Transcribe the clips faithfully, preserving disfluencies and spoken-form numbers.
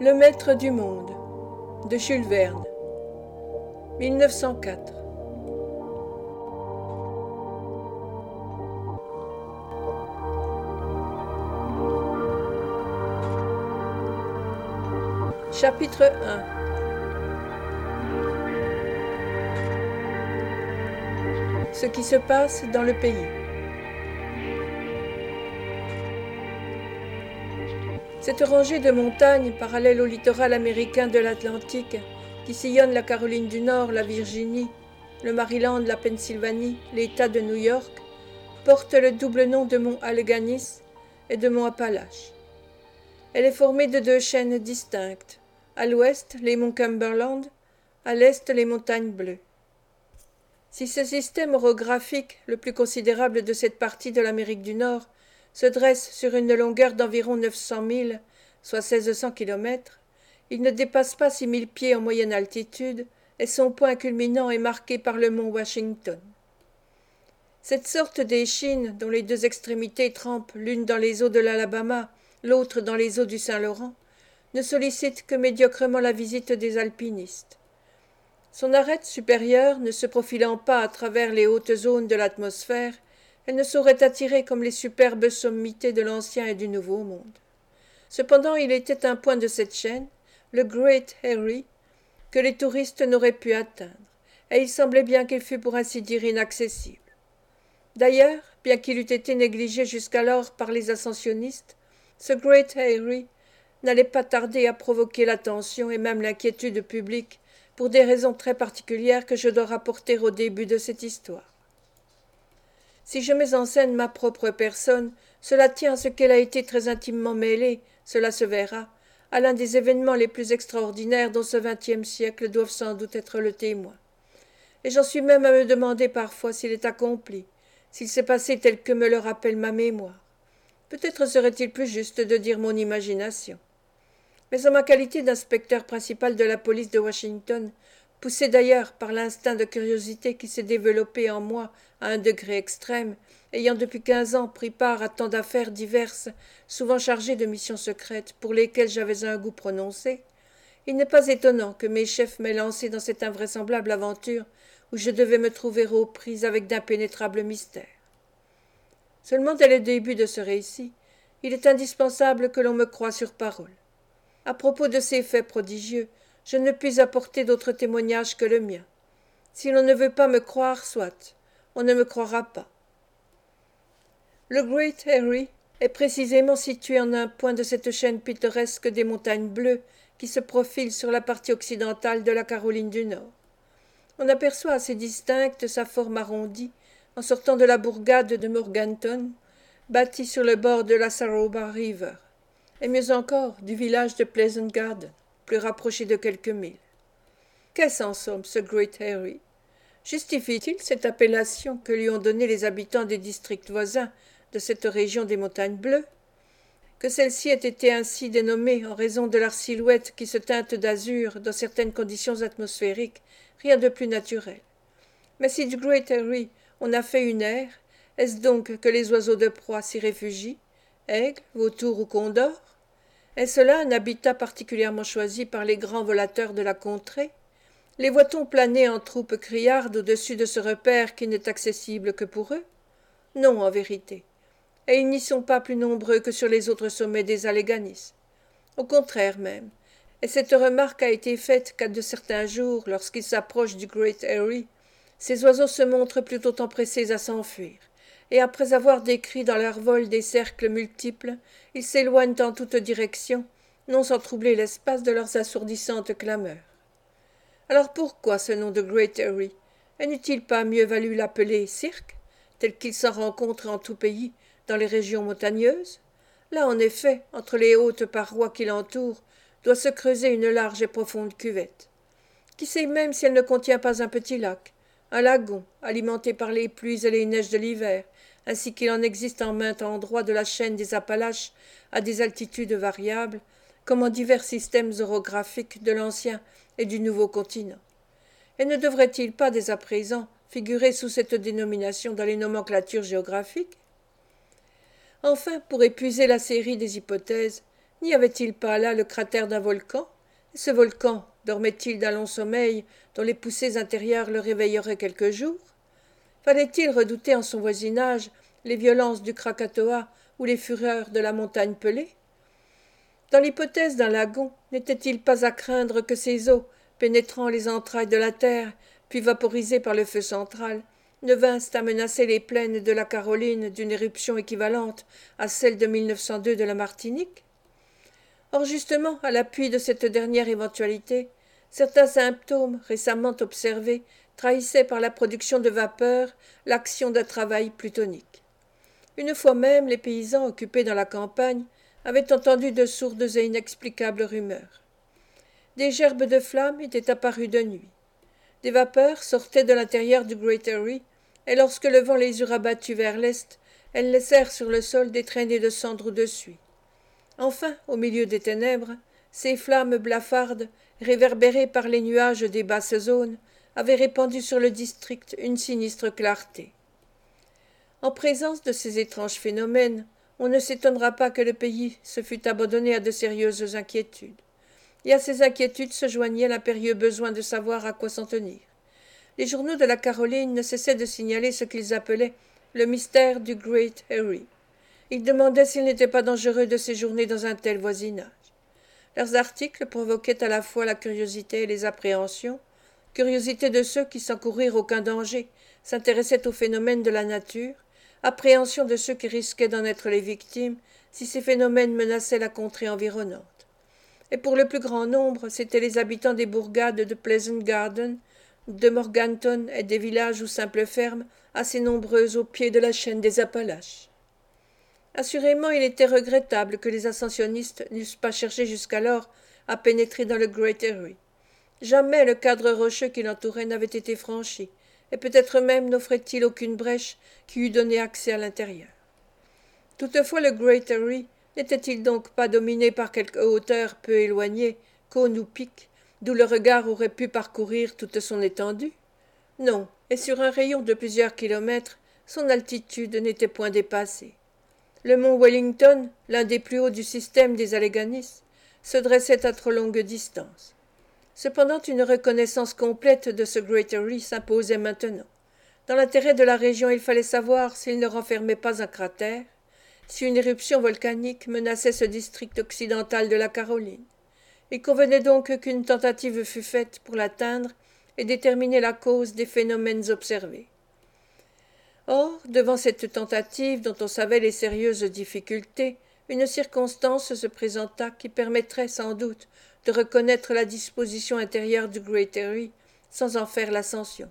Le maître du monde de Jules Verne mille neuf cent quatre. Chapitre un. Ce qui se passe dans le pays. Cette rangée de montagnes parallèle au littoral américain de l'Atlantique, qui sillonne la Caroline du Nord, la Virginie, le Maryland, la Pennsylvanie, l'État de New York, porte le double nom de mont Alleghanies et de mont Appalaches. Elle est formée de deux chaînes distinctes, à l'ouest les monts Cumberland, à l'est les montagnes bleues. Si ce système orographique, le plus considérable de cette partie de l'Amérique du Nord, se dresse sur une longueur d'environ neuf cents milles, soit seize cents kilomètres, il ne dépasse pas six mille pieds en moyenne altitude, et son point culminant est marqué par le mont Washington. Cette sorte d'échine, dont les deux extrémités trempent l'une dans les eaux de l'Alabama, l'autre dans les eaux du Saint-Laurent, ne sollicite que médiocrement la visite des alpinistes. Son arête supérieure ne se profilant pas à travers les hautes zones de l'atmosphère, elle ne saurait attirer comme les superbes sommités de l'Ancien et du Nouveau Monde. Cependant, il était un point de cette chaîne, le Great Eyrie, que les touristes n'auraient pu atteindre, et il semblait bien qu'il fût pour ainsi dire inaccessible. D'ailleurs, bien qu'il eût été négligé jusqu'alors par les ascensionnistes, ce Great Eyrie n'allait pas tarder à provoquer l'attention et même l'inquiétude publique pour des raisons très particulières que je dois rapporter au début de cette histoire. Si je mets en scène ma propre personne, cela tient à ce qu'elle a été très intimement mêlée, cela se verra, à l'un des événements les plus extraordinaires dont ce vingtième siècle doivent sans doute être le témoin. Et j'en suis même à me demander parfois s'il est accompli, s'il s'est passé tel que me le rappelle ma mémoire. Peut-être serait-il plus juste de dire mon imagination. Mais en ma qualité d'inspecteur principal de la police de Washington, poussé d'ailleurs par l'instinct de curiosité qui s'est développé en moi à un degré extrême, ayant depuis quinze ans pris part à tant d'affaires diverses, souvent chargées de missions secrètes pour lesquelles j'avais un goût prononcé, il n'est pas étonnant que mes chefs m'aient lancé dans cette invraisemblable aventure où je devais me trouver aux prises avec d'impénétrables mystères. Seulement dès le début de ce récit, il est indispensable que l'on me croie sur parole. À propos de ces faits prodigieux, je ne puis apporter d'autre témoignage que le mien. Si l'on ne veut pas me croire, soit, on ne me croira pas. Le Great Eyrie est précisément situé en un point de cette chaîne pittoresque des montagnes bleues qui se profile sur la partie occidentale de la Caroline du Nord. On aperçoit assez distincte sa forme arrondie en sortant de la bourgade de Morganton, bâtie sur le bord de la Saroba River, et mieux encore du village de Pleasant Garden, plus rapproché de quelques milles. Qu'est-ce en somme ce Great Eyrie? Justifie-t-il cette appellation que lui ont donnée les habitants des districts voisins de cette région des montagnes bleues? Que celle-ci ait été ainsi dénommée en raison de leur silhouette qui se teinte d'azur dans certaines conditions atmosphériques, rien de plus naturel. Mais si du Great Eyrie on a fait une aire, est-ce donc que les oiseaux de proie s'y réfugient, aigles, vautours ou condors? Est-ce là un habitat particulièrement choisi par les grands volateurs de la contrée? Les voit-on planer en troupes criardes au-dessus de ce repère qui n'est accessible que pour eux? Non, en vérité. Et ils n'y sont pas plus nombreux que sur les autres sommets des Alleghanies. Au contraire même. Et cette remarque a été faite qu'à de certains jours, lorsqu'ils s'approchent du Great Eyrie, ces oiseaux se montrent plutôt empressés à s'enfuir, et après avoir décrit dans leur vol des cercles multiples, ils s'éloignent en toutes directions, non sans troubler l'espace de leurs assourdissantes clameurs. Alors pourquoi ce nom de Great Eyrie? Et n'eût-il pas mieux valu l'appeler cirque, tel qu'il s'en rencontre en tout pays, dans les régions montagneuses? Là, en effet, entre les hautes parois qui l'entourent, doit se creuser une large et profonde cuvette. Qui sait même si elle ne contient pas un petit lac, un lagon, alimenté par les pluies et les neiges de l'hiver, ainsi qu'il en existe en maint endroit de la chaîne des Appalaches à des altitudes variables, comme en divers systèmes orographiques de l'ancien et du nouveau continent. Et ne devrait-il pas dès à présent figurer sous cette dénomination dans les nomenclatures géographiques? Enfin, pour épuiser la série des hypothèses, N'y avait-il pas là le cratère d'un volcan? Et ce volcan dormait-il d'un long sommeil dont les poussées intérieures le réveilleraient quelque jour? Fallait-il redouter en son voisinage les violences du Krakatoa ou les fureurs de la montagne Pelée? Dans l'hypothèse d'un lagon, n'était-il pas à craindre que ces eaux, pénétrant les entrailles de la terre, puis vaporisées par le feu central, ne vinssent à menacer les plaines de la Caroline d'une éruption équivalente à celle de mille neuf cent deux de la Martinique? Or justement, à l'appui de cette dernière éventualité, certains symptômes récemment observés trahissaient par la production de vapeur l'action d'un travail plutonique. Une fois même, les paysans occupés dans la campagne avaient entendu de sourdes et inexplicables rumeurs. Des gerbes de flammes étaient apparues de nuit. Des vapeurs sortaient de l'intérieur du Great Eyrie, et lorsque le vent les eut rabattues vers l'est, elles laissèrent sur le sol des traînées de cendres ou de suie. Enfin, au milieu des ténèbres, ces flammes blafardes, réverbérées par les nuages des basses zones, avaient répandu sur le district une sinistre clarté. En présence de ces étranges phénomènes, on ne s'étonnera pas que le pays se fût abandonné à de sérieuses inquiétudes. Et à ces inquiétudes se joignait l'impérieux besoin de savoir à quoi s'en tenir. Les journaux de la Caroline ne cessaient de signaler ce qu'ils appelaient le mystère du Great Eyrie. Ils demandaient s'il n'était pas dangereux de séjourner dans un tel voisinage. Leurs articles provoquaient à la fois la curiosité et les appréhensions, curiosité de ceux qui, sans courir aucun danger, s'intéressaient aux phénomènes de la nature, appréhension de ceux qui risquaient d'en être les victimes si ces phénomènes menaçaient la contrée environnante. Et pour le plus grand nombre, c'étaient les habitants des bourgades de Pleasant Garden, de Morganton et des villages ou simples fermes assez nombreuses au pied de la chaîne des Appalaches. Assurément, il était regrettable que les ascensionnistes n'eussent pas cherché jusqu'alors à pénétrer dans le Great Eyrie. Jamais le cadre rocheux qui l'entourait n'avait été franchi, et peut-être même n'offrait-il aucune brèche qui eût donné accès à l'intérieur. Toutefois, le Great Eyrie n'était-il donc pas dominé par quelque hauteur peu éloignée, cône ou pic, d'où le regard aurait pu parcourir toute son étendue? Non, et sur un rayon de plusieurs kilomètres, son altitude n'était point dépassée. Le mont Wellington, l'un des plus hauts du système des Alleghanies, se dressait à trop longue distance. Cependant, une reconnaissance complète de ce Great Eyrie s'imposait maintenant. Dans l'intérêt de la région, il fallait savoir s'il ne renfermait pas un cratère, si une éruption volcanique menaçait ce district occidental de la Caroline. Il convenait donc qu'une tentative fût faite pour l'atteindre et déterminer la cause des phénomènes observés. Or, devant cette tentative dont on savait les sérieuses difficultés, une circonstance se présenta qui permettrait sans doute de reconnaître la disposition intérieure du Great Eyrie sans en faire l'ascension.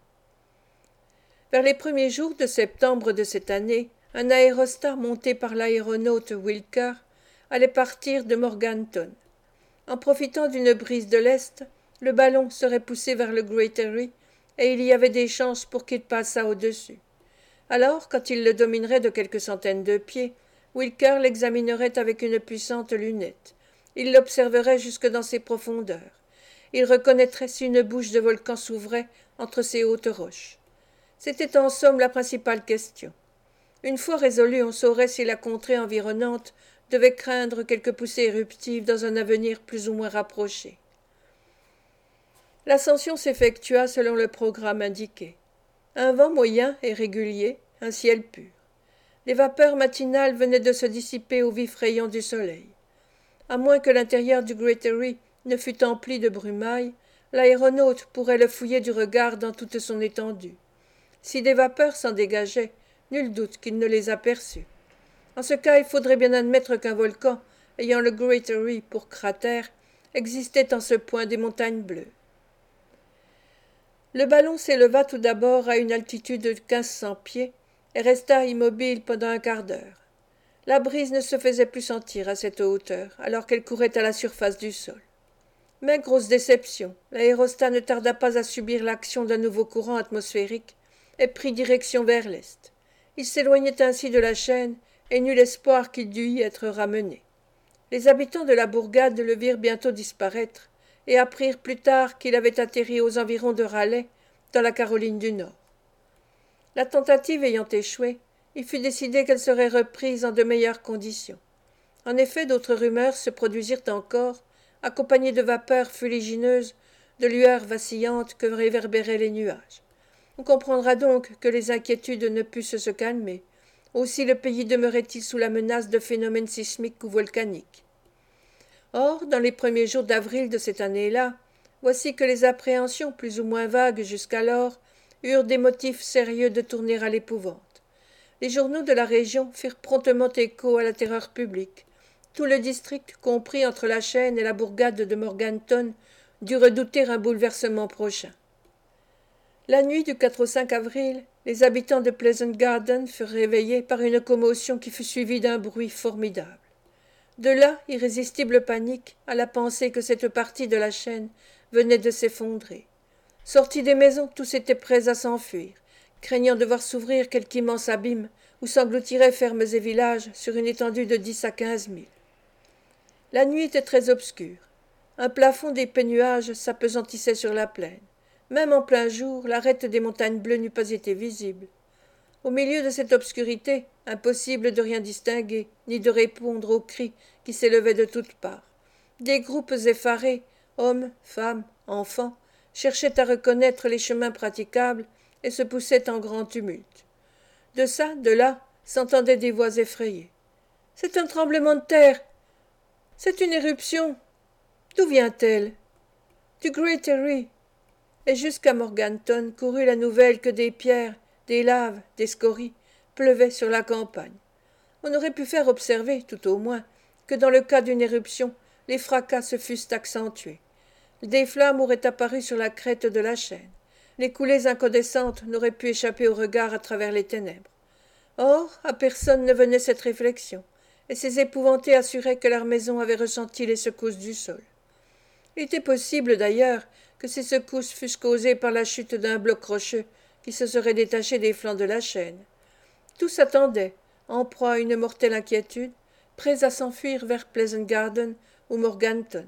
Vers les premiers jours de septembre de cette année, un aérostat monté par l'aéronaute Wilker allait partir de Morganton. En profitant d'une brise de l'est, le ballon serait poussé vers le Great Eyrie et il y avait des chances pour qu'il passât au-dessus. Alors, quand il le dominerait de quelques centaines de pieds, Wilker l'examinerait avec une puissante lunette. Il l'observerait jusque dans ses profondeurs. Il reconnaîtrait si une bouche de volcan s'ouvrait entre ces hautes roches. C'était en somme la principale question. Une fois résolu, on saurait si la contrée environnante devait craindre quelque poussée éruptive dans un avenir plus ou moins rapproché. L'ascension s'effectua selon le programme indiqué. Un vent moyen et régulier, un ciel pur. Les vapeurs matinales venaient de se dissiper aux vifs rayons du soleil. À moins que l'intérieur du Great Eyrie ne fût empli de brumailles, l'aéronaute pourrait le fouiller du regard dans toute son étendue. Si des vapeurs s'en dégageaient, nul doute qu'il ne les aperçût. En ce cas, il faudrait bien admettre qu'un volcan, ayant le Great Eyrie pour cratère, existait en ce point des montagnes bleues. Le ballon s'éleva tout d'abord à une altitude de quinze cents pieds et resta immobile pendant un quart d'heure. La brise ne se faisait plus sentir à cette hauteur, alors qu'elle courait à la surface du sol. Mais grosse déception, l'aérostat ne tarda pas à subir l'action d'un nouveau courant atmosphérique et prit direction vers l'est. Il s'éloignait ainsi de la chaîne et n'eut l'espoir qu'il dût y être ramené. Les habitants de la bourgade le virent bientôt disparaître et apprirent plus tard qu'il avait atterri aux environs de Raleigh, dans la Caroline du Nord. La tentative ayant échoué, il fut décidé qu'elle serait reprise en de meilleures conditions. En effet, d'autres rumeurs se produisirent encore, accompagnées de vapeurs fuligineuses, de lueurs vacillantes que réverbéraient les nuages. On comprendra donc que les inquiétudes ne pussent se calmer. Aussi le pays demeurait-il sous la menace de phénomènes sismiques ou volcaniques. Or, dans les premiers jours d'avril de cette année-là, voici que les appréhensions, plus ou moins vagues jusqu'alors, eurent des motifs sérieux de tourner à l'épouvante. Les journaux de la région firent promptement écho à la terreur publique. Tout le district, compris entre la chaîne et la bourgade de Morganton, dut redouter un bouleversement prochain. La nuit du quatre au cinq avril, les habitants de Pleasant Garden furent réveillés par une commotion qui fut suivie d'un bruit formidable. De là, irrésistible panique à la pensée que cette partie de la chaîne venait de s'effondrer. Sortis des maisons, tous étaient prêts à s'enfuir, craignant de voir s'ouvrir quelque immense abîme où s'engloutiraient fermes et villages sur une étendue de dix à quinze milles. La nuit était très obscure. Un plafond d'épais nuages s'apesantissait sur la plaine. Même en plein jour, l'arête des montagnes bleues n'eût pas été visible. Au milieu de cette obscurité, impossible de rien distinguer, ni de répondre aux cris qui s'élevaient de toutes parts. Des groupes effarés, hommes, femmes, enfants, cherchaient à reconnaître les chemins praticables et se poussaient en grand tumulte. De ça, de là, s'entendaient des voix effrayées. « C'est un tremblement de terre. C'est une éruption. D'où vient-elle ? Du Great Eyrie. » Et jusqu'à Morganton courut la nouvelle que des pierres, des laves, des scories pleuvaient sur la campagne. On aurait pu faire observer, tout au moins, que dans le cas d'une éruption, les fracas se fussent accentués. Des flammes auraient apparu sur la crête de la chaîne. Les coulées incandescentes n'auraient pu échapper au regard à travers les ténèbres. Or, à personne ne venait cette réflexion, et ces épouvantés assuraient que leur maison avait ressenti les secousses du sol. Il était possible, d'ailleurs, que ces secousses fussent causées par la chute d'un bloc rocheux qui se serait détaché des flancs de la chaîne. Tous attendaient, en proie à une mortelle inquiétude, prêts à s'enfuir vers Pleasant Garden ou Morganton.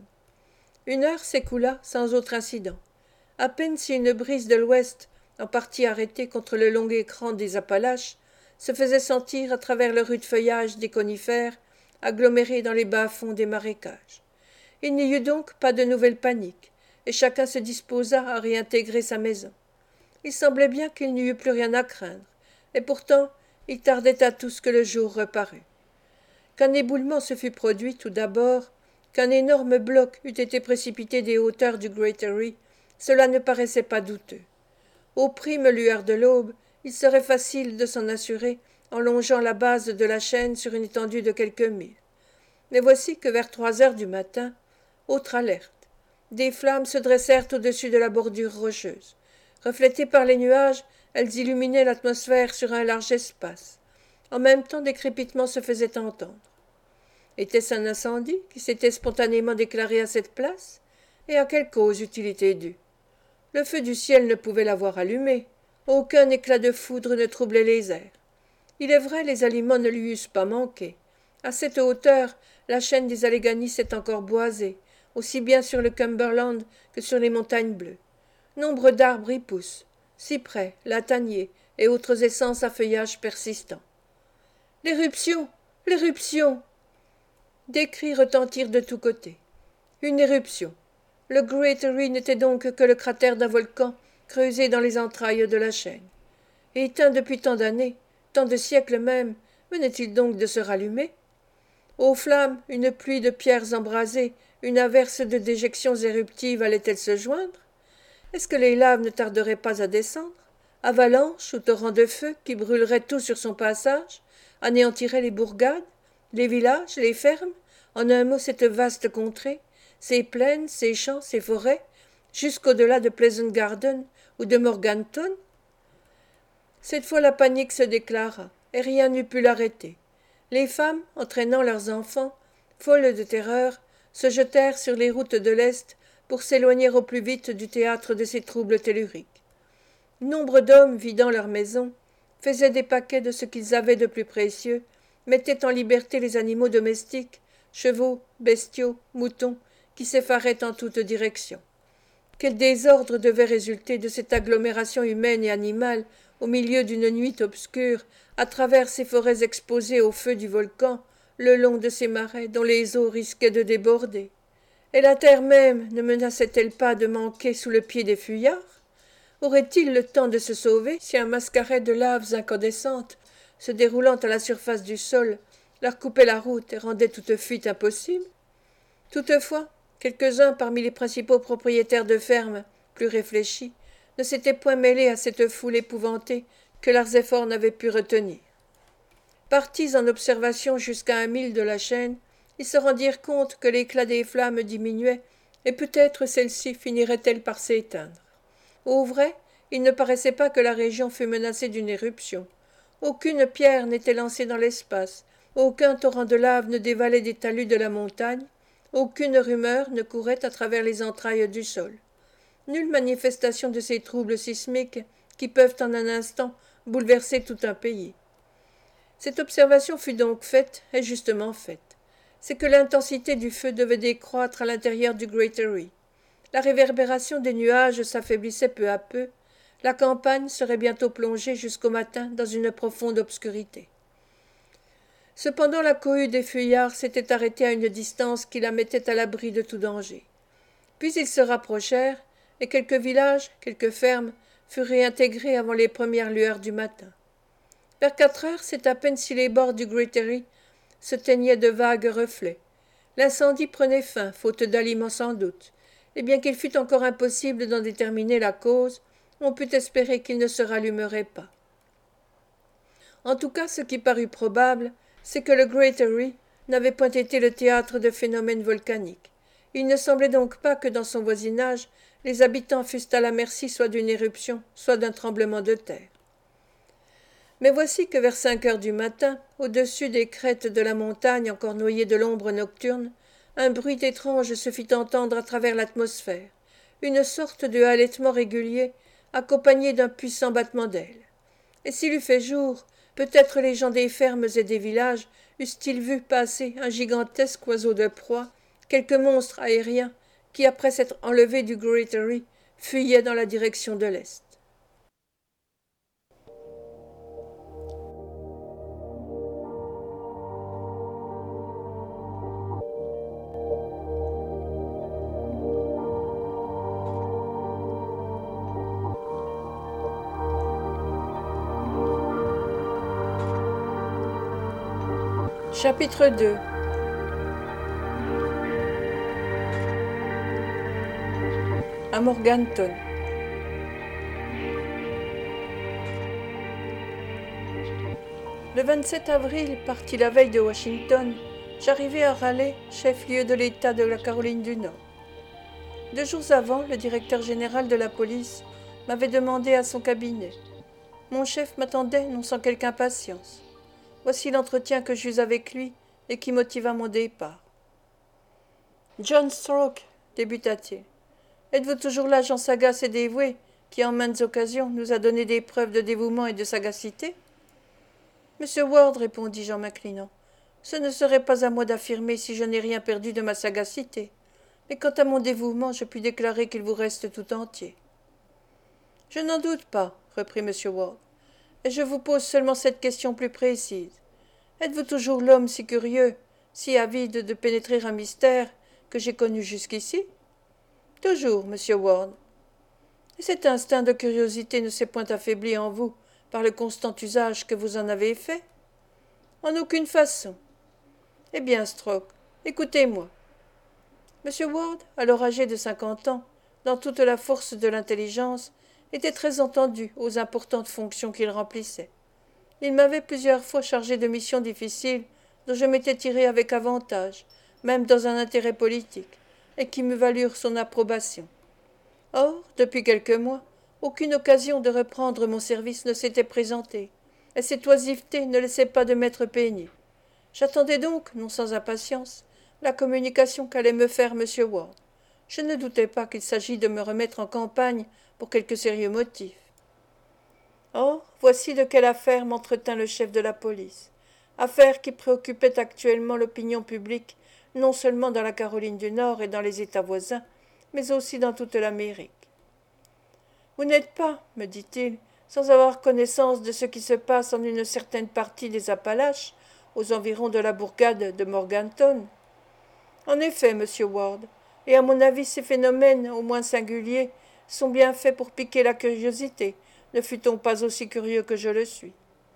Une heure s'écoula sans autre incident. À peine si une brise de l'ouest, en partie arrêtée contre le long écran des Appalaches, se faisait sentir à travers le rude feuillage des conifères, agglomérés dans les bas-fonds des marécages. Il n'y eut donc pas de nouvelle panique, et chacun se disposa à réintégrer sa maison. Il semblait bien qu'il n'y eût plus rien à craindre, et pourtant il tardait à tous que le jour reparût. Qu'un éboulement se fût produit tout d'abord, qu'un énorme bloc eût été précipité des hauteurs du Great Eyrie, cela ne paraissait pas douteux. Aux primes lueurs de l'aube, il serait facile de s'en assurer en longeant la base de la chaîne sur une étendue de quelques milles. Mais voici que vers trois heures du matin, autre alerte. Des flammes se dressèrent au-dessus de la bordure rocheuse. Reflétées par les nuages, elles illuminaient l'atmosphère sur un large espace. En même temps, des crépitements se faisaient entendre. Était-ce un incendie qui s'était spontanément déclaré à cette place? Et à quelle cause eût-il été dû? Le feu du ciel ne pouvait l'avoir allumé. Aucun éclat de foudre ne troublait les airs. Il est vrai, les aliments ne lui eussent pas manqué. À cette hauteur, la chaîne des Alleghanies est encore boisée, aussi bien sur le Cumberland que sur les montagnes bleues. Nombre d'arbres y poussent, cyprès, lataniers et autres essences à feuillage persistant. L'éruption! L'éruption! Des cris retentirent de tous côtés. Une éruption. Le Great Eyrie n'était donc que le cratère d'un volcan creusé dans les entrailles de la chaîne. Éteint depuis tant d'années, tant de siècles même, venait-il donc de se rallumer? Aux flammes, une pluie de pierres embrasées, une averse de déjections éruptives allait-elle se joindre? Est-ce que les laves ne tarderaient pas à descendre? Avalanches ou torrents de feu qui brûleraient tout sur son passage, anéantiraient les bourgades, les villages, les fermes, en un mot cette vaste contrée, ces plaines, ces champs, ces forêts, jusqu'au-delà de Pleasant Garden ou de Morganton? Cette fois la panique se déclara, et rien n'eût pu l'arrêter. Les femmes, entraînant leurs enfants, folles de terreur, se jetèrent sur les routes de l'Est pour s'éloigner au plus vite du théâtre de ces troubles telluriques. Nombre d'hommes, vidant leurs maisons, faisaient des paquets de ce qu'ils avaient de plus précieux, mettaient en liberté les animaux domestiques, chevaux, bestiaux, moutons, qui s'effaraient en toutes directions. Quel désordre devait résulter de cette agglomération humaine et animale au milieu d'une nuit obscure, à travers ces forêts exposées au feu du volcan, le long de ces marais dont les eaux risquaient de déborder. Et la terre même ne menaçait-elle pas de manquer sous le pied des fuyards? Aurait-il le temps de se sauver si un mascaret de laves incandescentes, se déroulant à la surface du sol, leur coupait la route et rendait toute fuite impossible? Toutefois, quelques-uns parmi les principaux propriétaires de fermes, plus réfléchis, ne s'étaient point mêlés à cette foule épouvantée que leurs efforts n'avaient pu retenir. Partis en observation jusqu'à un mille de la chaîne, ils se rendirent compte que l'éclat des flammes diminuait, et peut-être celle-ci finirait-elle par s'éteindre. Au vrai, il ne paraissait pas que la région fût menacée d'une éruption. Aucune pierre n'était lancée dans l'espace, aucun torrent de lave ne dévalait des talus de la montagne, aucune rumeur ne courait à travers les entrailles du sol. Nulle manifestation de ces troubles sismiques qui peuvent en un instant bouleverser tout un pays. Cette observation fut donc faite, et justement faite. C'est que l'intensité du feu devait décroître à l'intérieur du Great Eyrie. La réverbération des nuages s'affaiblissait peu à peu, la campagne serait bientôt plongée jusqu'au matin dans une profonde obscurité. Cependant la cohue des fuyards s'était arrêtée à une distance qui la mettait à l'abri de tout danger. Puis ils se rapprochèrent, et quelques villages, quelques fermes, furent réintégrés avant les premières lueurs du matin. Vers quatre heures, c'est à peine si les bords du Great Eyrie se teignaient de vagues reflets. L'incendie prenait fin, faute d'aliments sans doute, et bien qu'il fût encore impossible d'en déterminer la cause, on put espérer qu'il ne se rallumerait pas. En tout cas, ce qui parut probable, c'est que le Great Eyrie n'avait point été le théâtre de phénomènes volcaniques. Il ne semblait donc pas que dans son voisinage, les habitants fussent à la merci soit d'une éruption, soit d'un tremblement de terre. Mais voici que vers cinq heures du matin, au-dessus des crêtes de la montagne encore noyées de l'ombre nocturne, un bruit étrange se fit entendre à travers l'atmosphère, une sorte de halètement régulier, accompagné d'un puissant battement d'ailes. Et s'il eût fait jour, peut-être les gens des fermes et des villages eussent-ils vu passer un gigantesque oiseau de proie, quelque monstre aérien, qui, après s'être enlevé du Great Eyrie, fuyait dans la direction de l'est. Chapitre deux. À Morganton. Le vingt-sept avril, parti la veille de Washington, j'arrivai à Raleigh, chef-lieu de l'État de la Caroline du Nord. Deux jours avant, le directeur général de la police m'avait demandé à son cabinet. Mon chef m'attendait, non sans quelque impatience. Voici l'entretien que j'eus avec lui et qui motiva mon départ. John Stroke, débuta-t-il. Êtes-vous toujours l'agent sagace et dévoué qui, en maintes occasions, nous a donné des preuves de dévouement et de sagacité? Monsieur Ward, répondis-je en m'inclinant, ce ne serait pas à moi d'affirmer si je n'ai rien perdu de ma sagacité. Mais quant à mon dévouement, je puis déclarer qu'il vous reste tout entier. Je n'en doute pas, reprit monsieur Ward. Et je vous pose seulement cette question plus précise. Êtes-vous toujours l'homme si curieux, si avide de pénétrer un mystère que j'ai connu jusqu'ici? Toujours, monsieur Ward. Et cet instinct de curiosité ne s'est point affaibli en vous par le constant usage que vous en avez fait? En aucune façon. Eh bien, Stroke, écoutez-moi. Monsieur Ward, alors âgé de cinquante ans, dans toute la force de l'intelligence, était très entendu aux importantes fonctions qu'il remplissait. Il m'avait plusieurs fois chargé de missions difficiles dont je m'étais tiré avec avantage, même dans un intérêt politique, et qui me valurent son approbation. Or, depuis quelques mois, aucune occasion de reprendre mon service ne s'était présentée, et cette oisiveté ne laissait pas de m'être peignée. J'attendais donc, non sans impatience, la communication qu'allait me faire M. Ward. Je ne doutais pas qu'il s'agît de me remettre en campagne pour quelque sérieux motif. Or, voici de quelle affaire m'entretint le chef de la police, affaire qui préoccupait actuellement l'opinion publique, non seulement dans la Caroline du Nord et dans les États voisins, mais aussi dans toute l'Amérique. Vous n'êtes pas, me dit-il, sans avoir connaissance de ce qui se passe en une certaine partie des Appalaches, aux environs de la bourgade de Morganton. En effet, monsieur Ward, et à mon avis ces phénomènes, au moins singuliers, sont bien faits pour piquer la curiosité, ne fût-on pas aussi curieux que je le suis.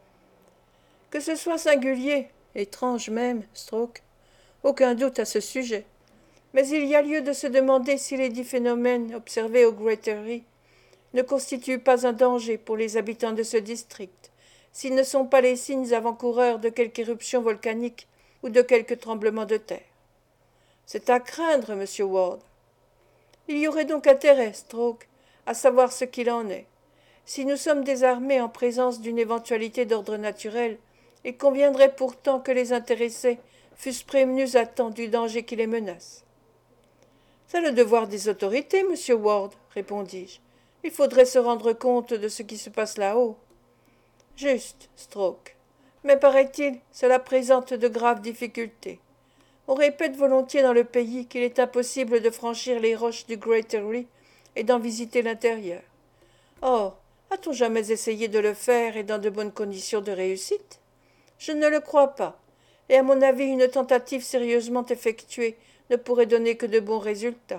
Que ce soit singulier, étrange même, Stroke, aucun doute à ce sujet. Mais il y a lieu de se demander si les dix phénomènes observés au Greater ne constituent pas un danger pour les habitants de ce district, s'ils ne sont pas les signes avant-coureurs de quelque éruption volcanique ou de quelque tremblement de terre. C'est à craindre, monsieur Ward. Il y aurait donc intérêt, Stroke, à savoir ce qu'il en est. Si nous sommes désarmés en présence d'une éventualité d'ordre naturel, il conviendrait pourtant que les intéressés fussent prévenus à temps du danger qui les menace. C'est le devoir des autorités, monsieur Ward, répondis-je. Il faudrait se rendre compte de ce qui se passe là-haut. Juste, Stroke. Mais paraît-il, cela présente de graves difficultés. On répète volontiers dans le pays qu'il est impossible de franchir les roches du Greater et d'en visiter l'intérieur. Or, a-t-on jamais essayé de le faire et dans de bonnes conditions de réussite? Je ne le crois pas, et à mon avis une tentative sérieusement effectuée ne pourrait donner que de bons résultats.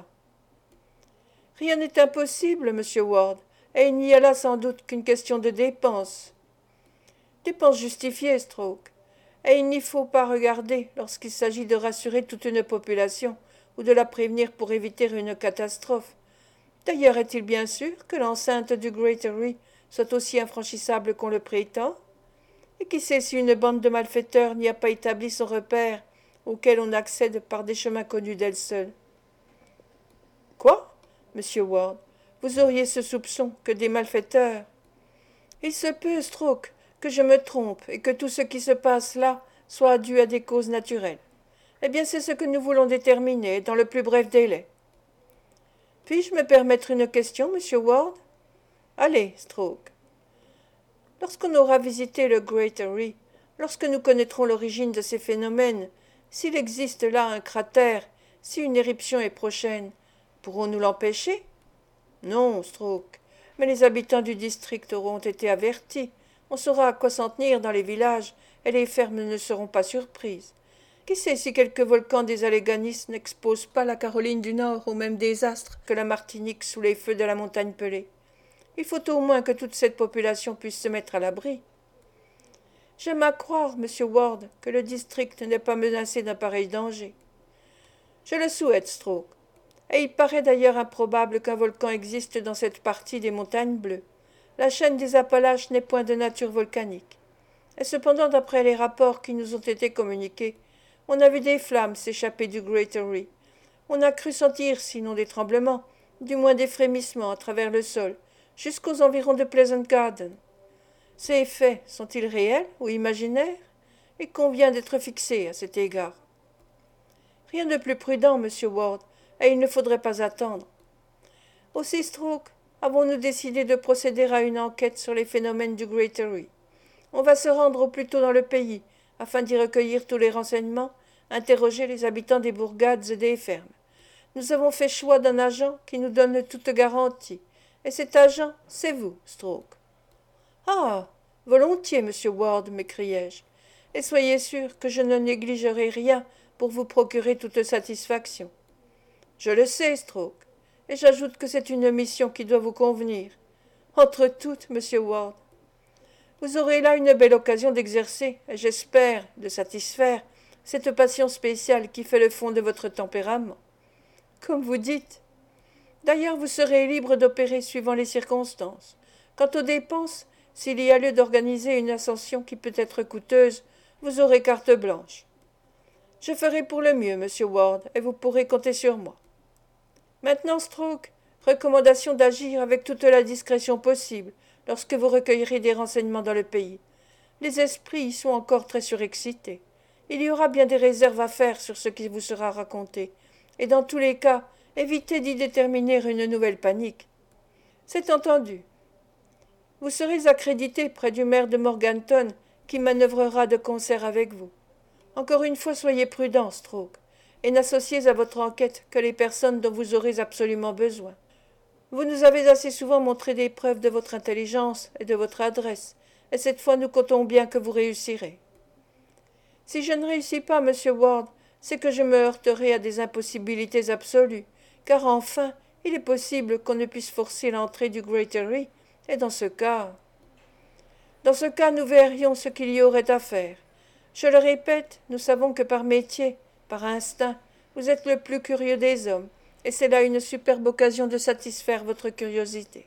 Rien n'est impossible, monsieur Ward, et il n'y a là sans doute qu'une question de dépenses. Dépenses justifiées, Stroke, et il n'y faut pas regarder lorsqu'il s'agit de rassurer toute une population ou de la prévenir pour éviter une catastrophe. D'ailleurs, est-il bien sûr que l'enceinte du Greater soit aussi infranchissable qu'on le prétend? Et qui sait si une bande de malfaiteurs n'y a pas établi son repère, auquel on accède par des chemins connus d'elle seule? Quoi, monsieur Ward, vous auriez ce soupçon que des malfaiteurs? Il se peut, Stroke, que je me trompe et que tout ce qui se passe là soit dû à des causes naturelles. Eh bien, c'est ce que nous voulons déterminer dans le plus bref délai. Puis-je me permettre une question, monsieur Ward? Allez, Stroke. Lorsqu'on aura visité le Greater, lorsque nous connaîtrons l'origine de ces phénomènes, s'il existe là un cratère, si une éruption est prochaine, pourrons-nous l'empêcher? Non, Stroke, mais les habitants du district auront été avertis. On saura à quoi s'en tenir dans les villages, et les fermes ne seront pas surprises. Qui sait si quelque volcan des Alleghanies n'expose pas la Caroline du Nord au même désastre que la Martinique sous les feux de la montagne pelée? Il faut au moins que toute cette population puisse se mettre à l'abri. J'aime à croire, monsieur Ward, que le district n'est pas menacé d'un pareil danger. Je le souhaite, Stroke, et il paraît d'ailleurs improbable qu'un volcan existe dans cette partie des montagnes bleues. La chaîne des Appalaches n'est point de nature volcanique. Et cependant, d'après les rapports qui nous ont été communiqués, on a vu des flammes s'échapper du Greater. On a cru sentir, sinon des tremblements, du moins des frémissements à travers le sol, jusqu'aux environs de Pleasant Garden. Ces faits sont-ils réels ou imaginaires? Il convient d'être fixé à cet égard. Rien de plus prudent, monsieur Ward, et il ne faudrait pas attendre. Aussi, Stroke, avons-nous décidé de procéder à une enquête sur les phénomènes du Greater. On va se rendre au plus tôt dans le pays, afin d'y recueillir tous les renseignements, interroger les habitants des bourgades et des fermes. Nous avons fait choix d'un agent qui nous donne toute garantie, et cet agent, c'est vous, Stroke. Ah, volontiers, monsieur Ward, m'écriai-je, et soyez sûr que je ne négligerai rien pour vous procurer toute satisfaction. Je le sais, Stroke, et j'ajoute que c'est une mission qui doit vous convenir. Entre toutes, monsieur Ward. Vous aurez là une belle occasion d'exercer, et j'espère, de satisfaire, cette passion spéciale qui fait le fond de votre tempérament. Comme vous dites. D'ailleurs, vous serez libre d'opérer suivant les circonstances. Quant aux dépenses, s'il y a lieu d'organiser une ascension qui peut être coûteuse, vous aurez carte blanche. Je ferai pour le mieux, monsieur Ward, et vous pourrez compter sur moi. Maintenant, Stroke, recommandation d'agir avec toute la discrétion possible lorsque vous recueillerez des renseignements dans le pays. Les esprits y sont encore très surexcités. Il y aura bien des réserves à faire sur ce qui vous sera raconté, et dans tous les cas, évitez d'y déterminer une nouvelle panique. C'est entendu. Vous serez accrédité près du maire de Morganton, qui manœuvrera de concert avec vous. Encore une fois, soyez prudent, Stroke, et n'associez à votre enquête que les personnes dont vous aurez absolument besoin. Vous nous avez assez souvent montré des preuves de votre intelligence et de votre adresse, et cette fois nous comptons bien que vous réussirez. Si je ne réussis pas, monsieur Ward, c'est que je me heurterai à des impossibilités absolues, car enfin, il est possible qu'on ne puisse forcer l'entrée du Great Eyrie, et dans ce cas... Dans ce cas, nous verrions ce qu'il y aurait à faire. Je le répète, nous savons que par métier, par instinct, vous êtes le plus curieux des hommes, et c'est là une superbe occasion de satisfaire votre curiosité.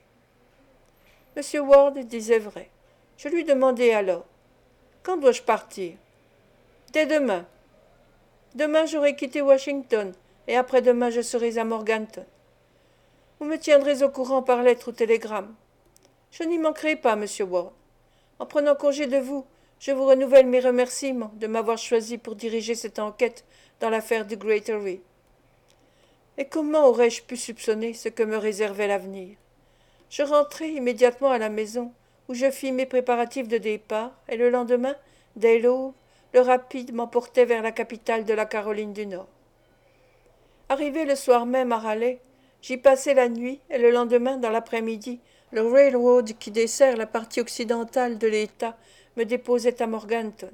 M. Ward disait vrai. Je lui demandai alors. Quand dois-je partir? Dès demain. Demain j'aurai quitté Washington, et après-demain je serai à Morganton. Vous me tiendrez au courant par lettre ou télégramme. Je n'y manquerai pas, monsieur Ward. En prenant congé de vous, je vous renouvelle mes remerciements de m'avoir choisi pour diriger cette enquête dans l'affaire du Great Eyrie. Et comment aurais-je pu soupçonner ce que me réservait l'avenir? Je rentrai immédiatement à la maison, où je fis mes préparatifs de départ, et le lendemain, dès l'aube, le rapide m'emportait vers la capitale de la Caroline du Nord. Arrivé le soir même à Raleigh, j'y passai la nuit, et le lendemain, dans l'après-midi, le railroad qui dessert la partie occidentale de l'État me déposait à Morganton.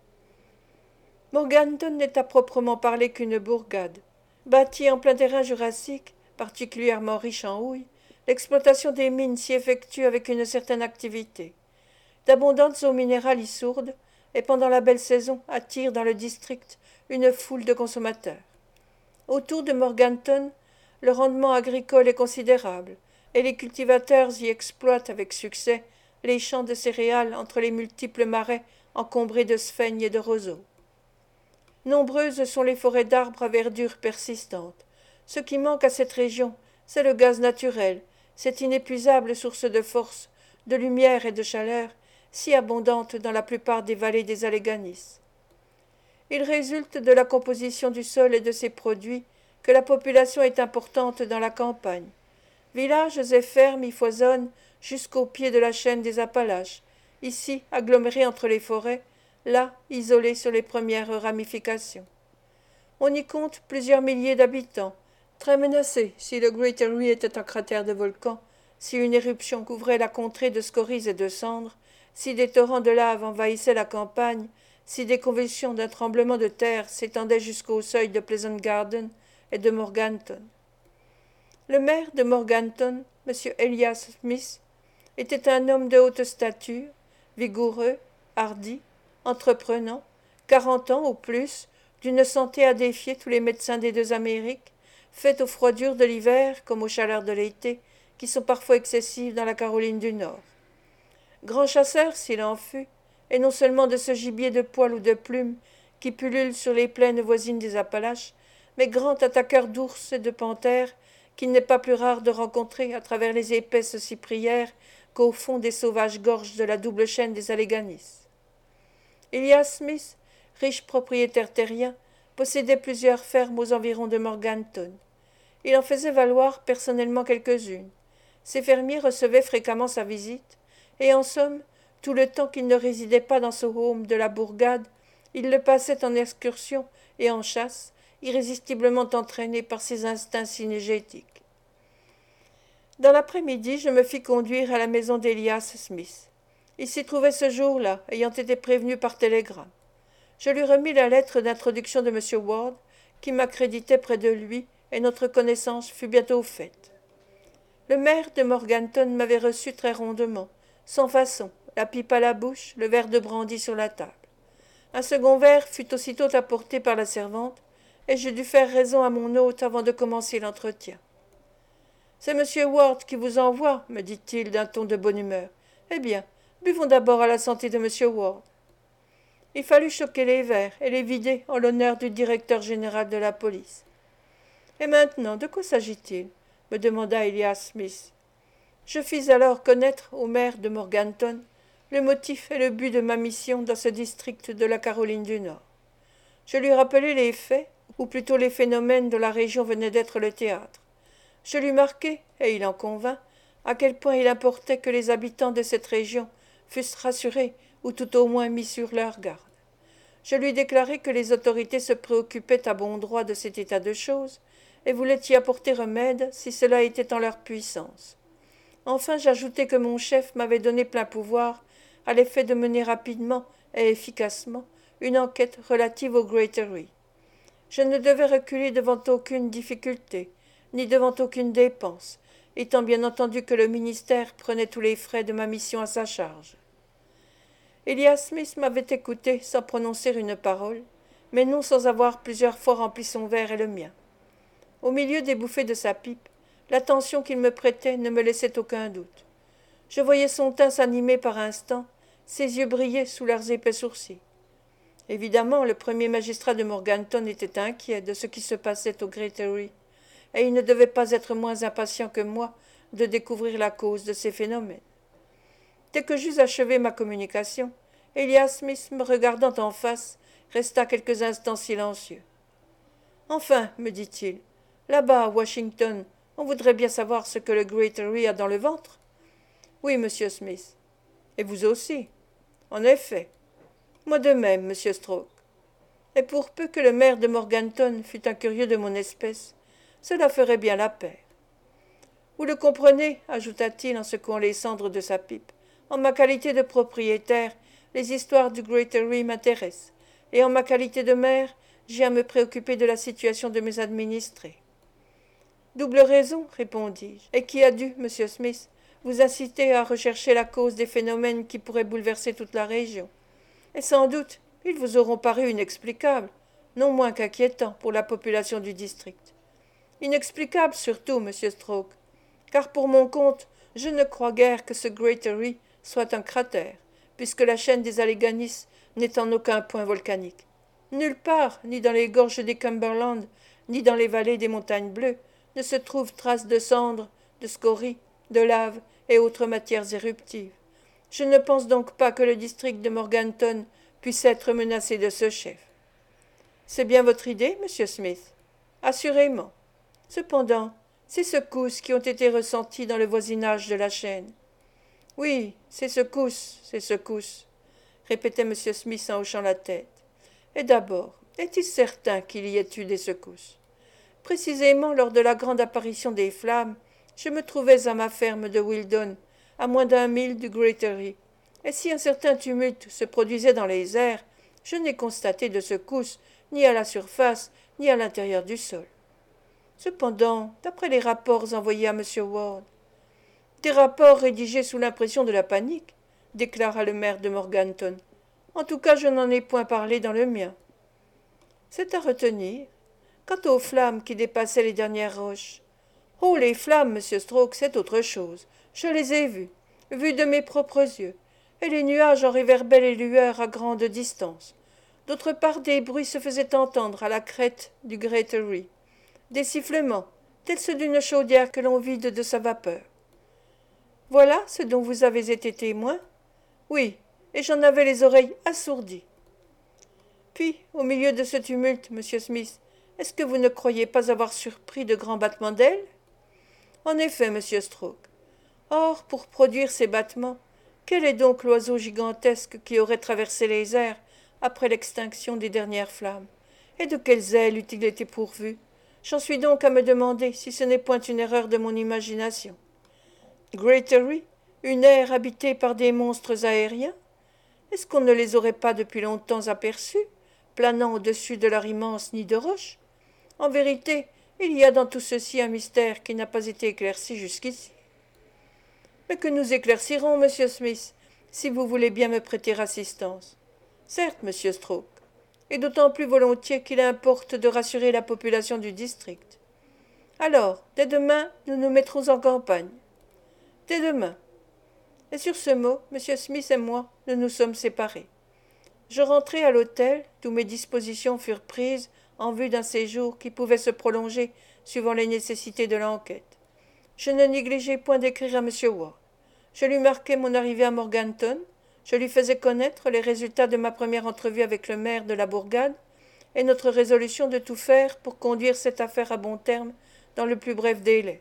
Morganton n'est à proprement parler qu'une bourgade. Bâtie en plein terrain jurassique, particulièrement riche en houille, l'exploitation des mines s'y effectue avec une certaine activité. D'abondantes eaux minérales y sourdent, et pendant la belle saison attirent dans le district une foule de consommateurs. Autour de Morganton, le rendement agricole est considérable, et les cultivateurs y exploitent avec succès les champs de céréales entre les multiples marais encombrés de sphènes et de roseaux. Nombreuses sont les forêts d'arbres à verdure persistante. Ce qui manque à cette région, c'est le gaz naturel, cette inépuisable source de force, de lumière et de chaleur, si abondante dans la plupart des vallées des Alleghanies. Il résulte de la composition du sol et de ses produits que la population est importante dans la campagne. Villages et fermes y foisonnent jusqu'au pied de la chaîne des Appalaches, ici agglomérés entre les forêts, là isolés sur les premières ramifications. On y compte plusieurs milliers d'habitants, très menacés si le Great Eyrie était un cratère de volcan, si une éruption couvrait la contrée de scories et de cendres, si des torrents de lave envahissaient la campagne, si des convulsions d'un tremblement de terre s'étendaient jusqu'au seuil de Pleasant Garden et de Morganton. Le maire de Morganton, M. Elias Smith, était un homme de haute stature, vigoureux, hardi, entreprenant, quarante ans ou plus, d'une santé à défier tous les médecins des deux Amériques, faite aux froidures de l'hiver comme aux chaleurs de l'été, qui sont parfois excessives dans la Caroline du Nord. Grand chasseur s'il en fut, et non seulement de ce gibier de poil ou de plumes qui pullule sur les plaines voisines des Appalaches, mais grand attaqueur d'ours et de panthères, qu'il n'est pas plus rare de rencontrer à travers les épaisses cyprières qu'au fond des sauvages gorges de la double chaîne des Alleghanies. Elias Smith, riche propriétaire terrien, possédait plusieurs fermes aux environs de Morganton. Il en faisait valoir personnellement quelques-unes. Ses fermiers recevaient fréquemment sa visite, et en somme, tout le temps qu'il ne résidait pas dans ce home de la bourgade, il le passait en excursion et en chasse, irrésistiblement entraîné par ses instincts synégétiques. Dans l'après-midi, je me fis conduire à la maison d'Elias Smith. Il s'y trouvait ce jour-là, ayant été prévenu par télégramme. Je lui remis la lettre d'introduction de M. Ward, qui m'accréditait près de lui, et notre connaissance fut bientôt faite. Le maire de Morganton m'avait reçu très rondement, sans façon, la pipe à la bouche, le verre de brandy sur la table. Un second verre fut aussitôt apporté par la servante, et je dus faire raison à mon hôte avant de commencer l'entretien. « C'est M. Ward qui vous envoie, me dit-il d'un ton de bonne humeur. Eh bien, buvons d'abord à la santé de M. Ward. » Il fallut choquer les verres et les vider en l'honneur du directeur général de la police. « Et maintenant, de quoi s'agit-il » me demanda Elias Smith. Je fis alors connaître au maire de Morganton le motif et le but de ma mission dans ce district de la Caroline du Nord. Je lui rappelai les faits, ou plutôt les phénomènes dont la région venait d'être le théâtre. Je lui marquai, et il en convint, à quel point il importait que les habitants de cette région fussent rassurés ou tout au moins mis sur leur garde. Je lui déclarai que les autorités se préoccupaient à bon droit de cet état de choses et voulaient y apporter remède si cela était en leur puissance. Enfin, j'ajoutai que mon chef m'avait donné plein pouvoir à l'effet de mener rapidement et efficacement une enquête relative au Greatory. Je ne devais reculer devant aucune difficulté, ni devant aucune dépense, étant bien entendu que le ministère prenait tous les frais de ma mission à sa charge. Elias Smith m'avait écouté sans prononcer une parole, mais non sans avoir plusieurs fois rempli son verre et le mien. Au milieu des bouffées de sa pipe, l'attention qu'il me prêtait ne me laissait aucun doute. Je voyais son teint s'animer par instants, ses yeux brillaient sous leurs épais sourcils. Évidemment, le premier magistrat de Morganton était inquiet de ce qui se passait au Greatory, et il ne devait pas être moins impatient que moi de découvrir la cause de ces phénomènes. Dès que j'eus achevé ma communication, Elias Smith, me regardant en face, resta quelques instants silencieux. « Enfin, me dit-il, là-bas à Washington, on voudrait bien savoir ce que le Greatory a dans le ventre. »« Oui, monsieur Smith. »« Et vous aussi. »« En effet. »« Moi de même, monsieur Stroke. » Et pour peu que le maire de Morganton fût un curieux de mon espèce, cela ferait bien la paire. « Vous le comprenez, ajouta-t-il en secouant les cendres de sa pipe, en ma qualité de propriétaire, les histoires du Greatory m'intéressent, et en ma qualité de maire, j'ai à me préoccuper de la situation de mes administrés. »« Double raison, répondis-je, et qui a dû, monsieur Smith, vous inciter à rechercher la cause des phénomènes qui pourraient bouleverser toute la région. Et sans doute, ils vous auront paru inexplicables, non moins qu'inquiétants pour la population du district. Inexplicables surtout, monsieur Stroke, car pour mon compte, je ne crois guère que ce Greatory soit un cratère, puisque la chaîne des Alleghanies n'est en aucun point volcanique. Nulle part, ni dans les gorges des Cumberland, ni dans les vallées des montagnes bleues, ne se trouvent traces de cendres, de scories, de lave et autres matières éruptives. Je ne pense donc pas que le district de Morganton puisse être menacé de ce chef. C'est bien votre idée, monsieur Smith? Assurément. Cependant, ces secousses qui ont été ressenties dans le voisinage de la chaîne. Oui, ces secousses, ces secousses, répétait M. Smith en hochant la tête. Et d'abord, est-il certain qu'il y ait eu des secousses? Précisément lors de la grande apparition des flammes, je me trouvais à ma ferme de Wildon, à moins d'un mille du Greatory, et si un certain tumulte se produisait dans les airs, je n'ai constaté de secousses ni à la surface, ni à l'intérieur du sol. Cependant, d'après les rapports envoyés à M. Ward, des rapports rédigés sous l'impression de la panique, déclara le maire de Morganton. En tout cas, je n'en ai point parlé dans le mien. C'est à retenir. Quant aux flammes qui dépassaient les dernières roches. Oh, les flammes, monsieur Stroke, c'est autre chose. Je les ai vues, vues de mes propres yeux, et les nuages en réverbaient les lueurs à grande distance. D'autre part, des bruits se faisaient entendre à la crête du Greatory. Des sifflements, tels ceux d'une chaudière que l'on vide de sa vapeur. Voilà ce dont vous avez été témoin? Oui, et j'en avais les oreilles assourdies. Puis, au milieu de ce tumulte, monsieur Smith, est-ce que vous ne croyez pas avoir surpris de grands battements d'ailes? En effet, monsieur Stroke. Or, pour produire ces battements, quel est donc l'oiseau gigantesque qui aurait traversé les airs après l'extinction des dernières flammes? Et de quelles ailes eût-il été pourvu? J'en suis donc à me demander si ce n'est point une erreur de mon imagination. Greatory, une aire habitée par des monstres aériens? Est-ce qu'on ne les aurait pas depuis longtemps aperçus, planant au-dessus de leur immense nid de roche? En vérité, il y a dans tout ceci un mystère qui n'a pas été éclairci jusqu'ici. Mais que nous éclaircirons, monsieur Smith, si vous voulez bien me prêter assistance. Certes, monsieur Stroke, et d'autant plus volontiers qu'il importe de rassurer la population du district. Alors, dès demain, nous nous mettrons en campagne. Dès demain. Et sur ce mot, monsieur Smith et moi, nous nous sommes séparés. Je rentrai à l'hôtel, d'où mes dispositions furent prises en vue d'un séjour qui pouvait se prolonger suivant les nécessités de l'enquête. Je ne négligeai point d'écrire à M. Ward. Je lui marquai mon arrivée à Morganton, je lui faisais connaître les résultats de ma première entrevue avec le maire de la bourgade et notre résolution de tout faire pour conduire cette affaire à bon terme dans le plus bref délai.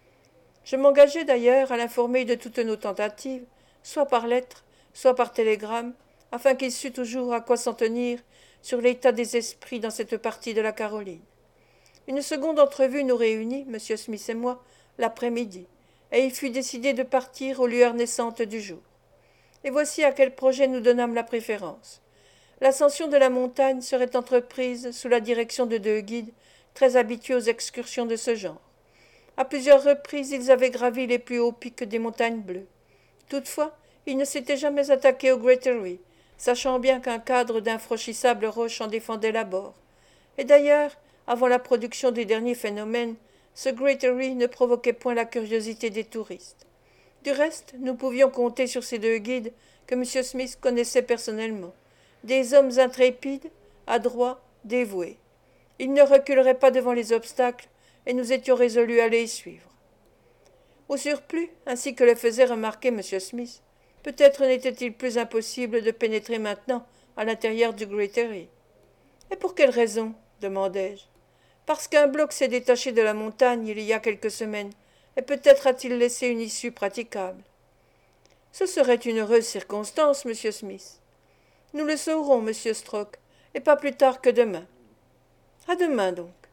Je m'engageai d'ailleurs à l'informer de toutes nos tentatives, soit par lettre, soit par télégramme, afin qu'il sût toujours à quoi s'en tenir sur l'état des esprits dans cette partie de la Caroline. Une seconde entrevue nous réunit, M. Smith et moi, l'après-midi, et il fut décidé de partir aux lueurs naissantes du jour. Et voici à quel projet nous donnâmes la préférence. L'ascension de la montagne serait entreprise sous la direction de deux guides très habitués aux excursions de ce genre. À plusieurs reprises, ils avaient gravi les plus hauts pics des montagnes bleues. Toutefois, ils ne s'étaient jamais attaqués au Greatery, sachant bien qu'un cadre d'infranchissables roches en défendait l'abord. Et d'ailleurs, avant la production des derniers phénomènes, ce Greatery ne provoquait point la curiosité des touristes. Du reste, nous pouvions compter sur ces deux guides que M. Smith connaissait personnellement, des hommes intrépides, adroits, dévoués. Ils ne reculeraient pas devant les obstacles, et nous étions résolus à les suivre. Au surplus, ainsi que le faisait remarquer M. Smith, peut-être n'était-il plus impossible de pénétrer maintenant à l'intérieur du Greatery. Et pour quelle raison demandai-je. Parce qu'un bloc s'est détaché de la montagne il y a quelques semaines, et peut-être a-t-il laissé une issue praticable. Ce serait une heureuse circonstance, monsieur Smith. Nous le saurons, monsieur Stroke, et pas plus tard que demain. À demain donc.